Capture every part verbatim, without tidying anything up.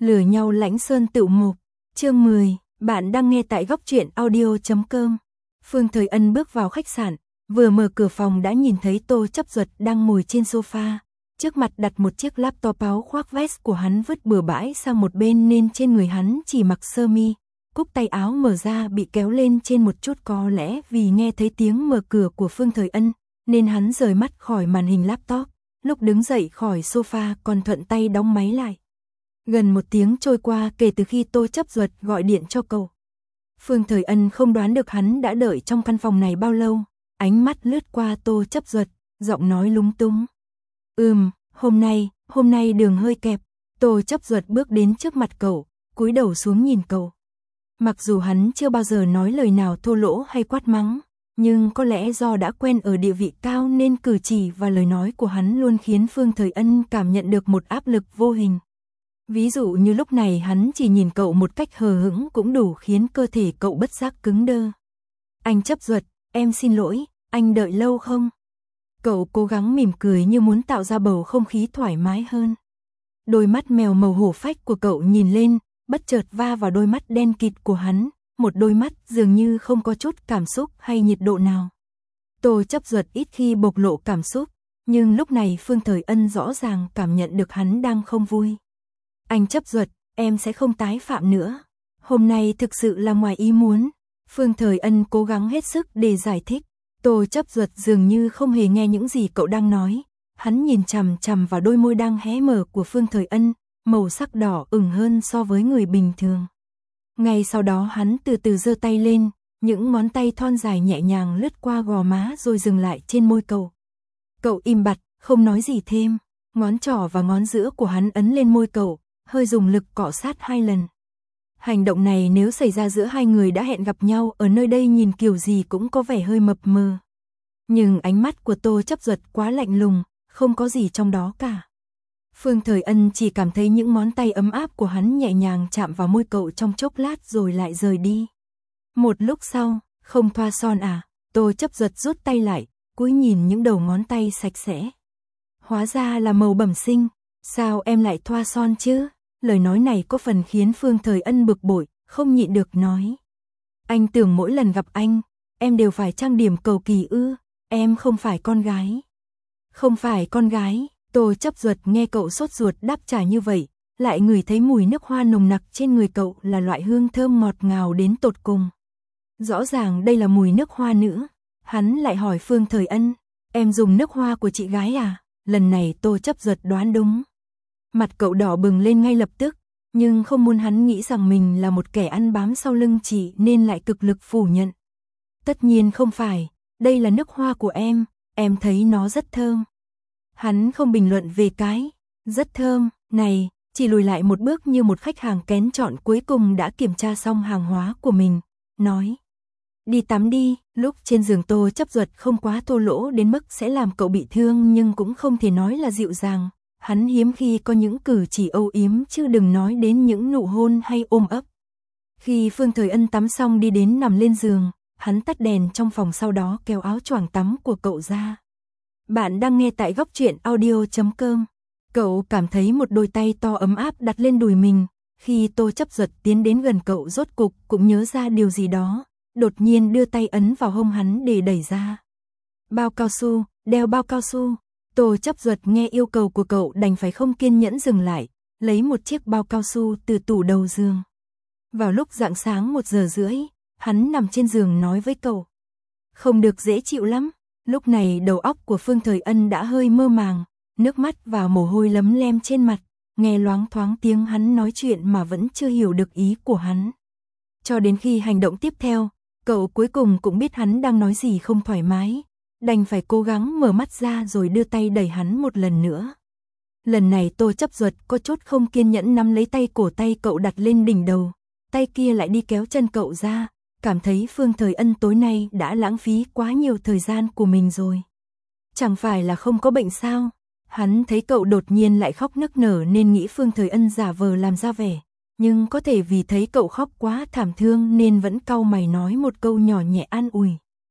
Lừa nhau Lãnh Sơn Tựu Mục, chương mười, bạn đang nghe tại góc truyện audio chấm com. Phương Thời Ân bước vào khách sạn, vừa mở cửa phòng đã nhìn thấy Tô Chấp Duật đang ngồi trên sofa, trước mặt đặt một chiếc laptop, áo khoác vest của hắn vứt bừa bãi sang một bên nên trên người hắn chỉ mặc sơ mi, cúc tay áo mở ra bị kéo lên trên một chút, có lẽ vì nghe thấy tiếng mở cửa của Phương Thời Ân, nên hắn rời mắt khỏi màn hình laptop, lúc đứng dậy khỏi sofa còn thuận tay đóng máy lại. Gần một tiếng trôi qua kể từ khi Tô Chấp Duật gọi điện cho cậu. Phương Thời Ân không đoán được hắn đã đợi trong căn phòng này bao lâu, ánh mắt lướt qua Tô Chấp Duật, giọng nói lúng túng. Ừm, hôm nay, hôm nay đường hơi kẹp. Tô Chấp Duật bước đến trước mặt cậu, cúi đầu xuống nhìn cậu. Mặc dù hắn chưa bao giờ nói lời nào thô lỗ hay quát mắng, nhưng có lẽ do đã quen ở địa vị cao nên cử chỉ và lời nói của hắn luôn khiến Phương Thời Ân cảm nhận được một áp lực vô hình. Ví dụ như lúc này hắn chỉ nhìn cậu một cách hờ hững cũng đủ khiến cơ thể cậu bất giác cứng đơ. Anh Chấp Duật, em xin lỗi, anh đợi lâu không? Cậu cố gắng mỉm cười như muốn tạo ra bầu không khí thoải mái hơn. Đôi mắt mèo màu hổ phách của cậu nhìn lên, bất chợt va vào đôi mắt đen kịt của hắn, một đôi mắt dường như không có chút cảm xúc hay nhiệt độ nào. Tô Chấp Duật ít khi bộc lộ cảm xúc, nhưng lúc này Phương Thời Ân rõ ràng cảm nhận được hắn đang không vui. Anh Chấp Duật, em sẽ không tái phạm nữa. Hôm nay thực sự là ngoài ý muốn. Phương Thời Ân cố gắng hết sức để giải thích. Tô Chấp Duật dường như không hề nghe những gì cậu đang nói. Hắn nhìn chằm chằm vào đôi môi đang hé mở của Phương Thời Ân, màu sắc đỏ ửng hơn so với người bình thường. Ngay sau đó hắn từ từ giơ tay lên, những ngón tay thon dài nhẹ nhàng lướt qua gò má rồi dừng lại trên môi cậu. Cậu im bặt, không nói gì thêm. Ngón trỏ và ngón giữa của hắn ấn lên môi cậu, hơi dùng lực cọ sát hai lần. Hành động này nếu xảy ra giữa hai người đã hẹn gặp nhau ở nơi đây nhìn kiểu gì cũng có vẻ hơi mập mờ. Nhưng ánh mắt của Tô Chấp Duật quá lạnh lùng, không có gì trong đó cả. Phương Thời Ân chỉ cảm thấy những ngón tay ấm áp của hắn nhẹ nhàng chạm vào môi cậu trong chốc lát rồi lại rời đi. Một lúc sau, không thoa son à? Tô Chấp Duật rút tay lại, cúi nhìn những đầu ngón tay sạch sẽ. Hóa ra là màu bẩm sinh, sao em lại thoa son chứ? Lời nói này có phần khiến Phương Thời Ân bực bội, không nhịn được nói. Anh tưởng mỗi lần gặp anh, em đều phải trang điểm cầu kỳ ư? Em không phải con gái. Không phải con gái. Tô Chấp Duật nghe cậu sốt ruột đáp trả như vậy, lại ngửi thấy mùi nước hoa nồng nặc trên người cậu là loại hương thơm ngọt ngào đến tột cùng. Rõ ràng đây là mùi nước hoa nữa. Hắn lại hỏi Phương Thời Ân, em dùng nước hoa của chị gái à? Lần này Tô Chấp Duật đoán đúng. Mặt cậu đỏ bừng lên ngay lập tức, nhưng không muốn hắn nghĩ rằng mình là một kẻ ăn bám sau lưng chị nên lại cực lực phủ nhận. Tất nhiên không phải, đây là nước hoa của em, em thấy nó rất thơm. Hắn không bình luận về cái rất thơm này, chỉ lùi lại một bước như một khách hàng kén chọn cuối cùng đã kiểm tra xong hàng hóa của mình, nói. Đi tắm đi. Lúc trên giường Tô Chấp Duật không quá thô lỗ đến mức sẽ làm cậu bị thương nhưng cũng không thể nói là dịu dàng. Hắn hiếm khi có những cử chỉ âu yếm chứ đừng nói đến những nụ hôn hay ôm ấp. Khi Phương Thời Ân tắm xong đi đến nằm lên giường, hắn tắt đèn trong phòng sau đó kéo áo choàng tắm của cậu ra. Bạn đang nghe tại góc truyện audio chấm com. Cậu cảm thấy một đôi tay to ấm áp đặt lên đùi mình. Khi Tô Chấp Duật tiến đến gần cậu rốt cục cũng nhớ ra điều gì đó, đột nhiên đưa tay ấn vào hông hắn để đẩy ra. Bao cao su, đeo bao cao su. Tô Chấp Duật nghe yêu cầu của cậu đành phải không kiên nhẫn dừng lại, lấy một chiếc bao cao su từ tủ đầu giường. Vào lúc rạng sáng một giờ rưỡi, hắn nằm trên giường nói với cậu. Không được dễ chịu lắm. Lúc này đầu óc của Phương Thời Ân đã hơi mơ màng, nước mắt và mồ hôi lấm lem trên mặt, nghe loáng thoáng tiếng hắn nói chuyện mà vẫn chưa hiểu được ý của hắn. Cho đến khi hành động tiếp theo, cậu cuối cùng cũng biết hắn đang nói gì không thoải mái, đành phải cố gắng mở mắt ra rồi đưa tay đẩy hắn một lần nữa. Lần này Tô Chấp Duật có chút không kiên nhẫn nắm lấy tay cổ tay cậu đặt lên đỉnh đầu, tay kia lại đi kéo chân cậu ra, cảm thấy Phương Thời Ân tối nay đã lãng phí quá nhiều thời gian của mình rồi. Chẳng phải là không có bệnh sao? Hắn thấy cậu đột nhiên lại khóc nức nở nên nghĩ Phương Thời Ân giả vờ làm ra vẻ, nhưng có thể vì thấy cậu khóc quá thảm thương nên vẫn cau mày nói một câu nhỏ nhẹ an ủi.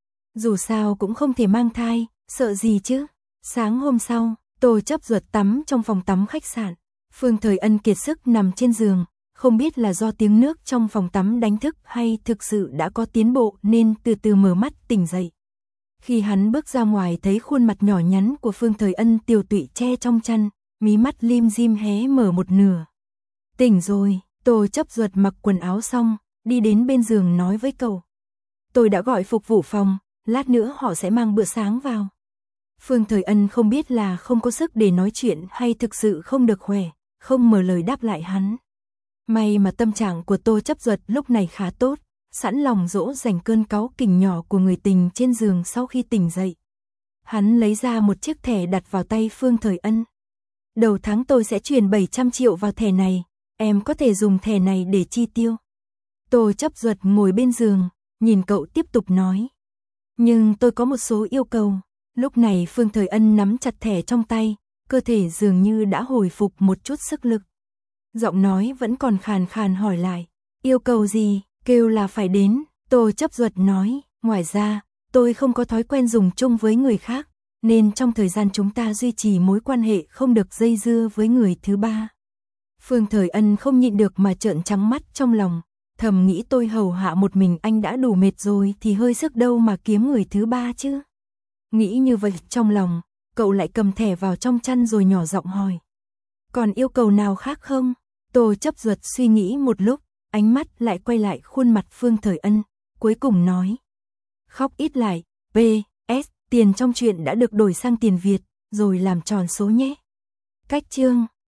Dù sao cũng không thể mang thai, sợ gì chứ? Sáng hôm sau, Tô Chấp Duật tắm trong phòng tắm khách sạn. Phương Thời Ân kiệt sức nằm trên giường, không biết là do tiếng nước trong phòng tắm đánh thức hay thực sự đã có tiến bộ nên từ từ mở mắt tỉnh dậy. Khi hắn bước ra ngoài thấy khuôn mặt nhỏ nhắn của Phương Thời Ân tiều tụy che trong chăn, mí mắt lim dim hé mở một nửa. Tỉnh rồi, Tô Chấp Duật mặc quần áo xong, đi đến bên giường nói với cậu. Tôi đã gọi phục vụ phòng, lát nữa họ sẽ mang bữa sáng vào. Phương Thời Ân không biết là không có sức để nói chuyện hay thực sự không được khỏe, không mở lời đáp lại hắn. May mà tâm trạng của Tô Chấp Duật lúc này khá tốt, sẵn lòng dỗ dành cơn cáu kỉnh nhỏ của người tình trên giường sau khi tỉnh dậy. Hắn lấy ra một chiếc thẻ đặt vào tay Phương Thời Ân. Đầu tháng tôi sẽ chuyển bảy trăm triệu vào thẻ này, em có thể dùng thẻ này để chi tiêu. Tô Chấp Duật ngồi bên giường, nhìn cậu tiếp tục nói. Nhưng tôi có một số yêu cầu. Lúc này Phương Thời Ân nắm chặt thẻ trong tay, cơ thể dường như đã hồi phục một chút sức lực. Giọng nói vẫn còn khàn khàn hỏi lại. Yêu cầu gì? Kêu là phải đến. Tô Chấp Duật nói. Ngoài ra, tôi không có thói quen dùng chung với người khác, nên trong thời gian chúng ta duy trì mối quan hệ không được dây dưa với người thứ ba. Phương Thời Ân không nhịn được mà trợn trắng mắt trong lòng. Thầm nghĩ tôi hầu hạ một mình anh đã đủ mệt rồi thì hơi sức đâu mà kiếm người thứ ba chứ. Nghĩ như vậy trong lòng, cậu lại cầm thẻ vào trong chăn rồi nhỏ giọng hỏi. Còn yêu cầu nào khác không? Tô Chấp Duật suy nghĩ một lúc, ánh mắt lại quay lại khuôn mặt Phương Thời Ân, cuối cùng nói. Khóc ít lại, pê ét, tiền trong chuyện đã được đổi sang tiền Việt, rồi làm tròn số nhé. Cách chương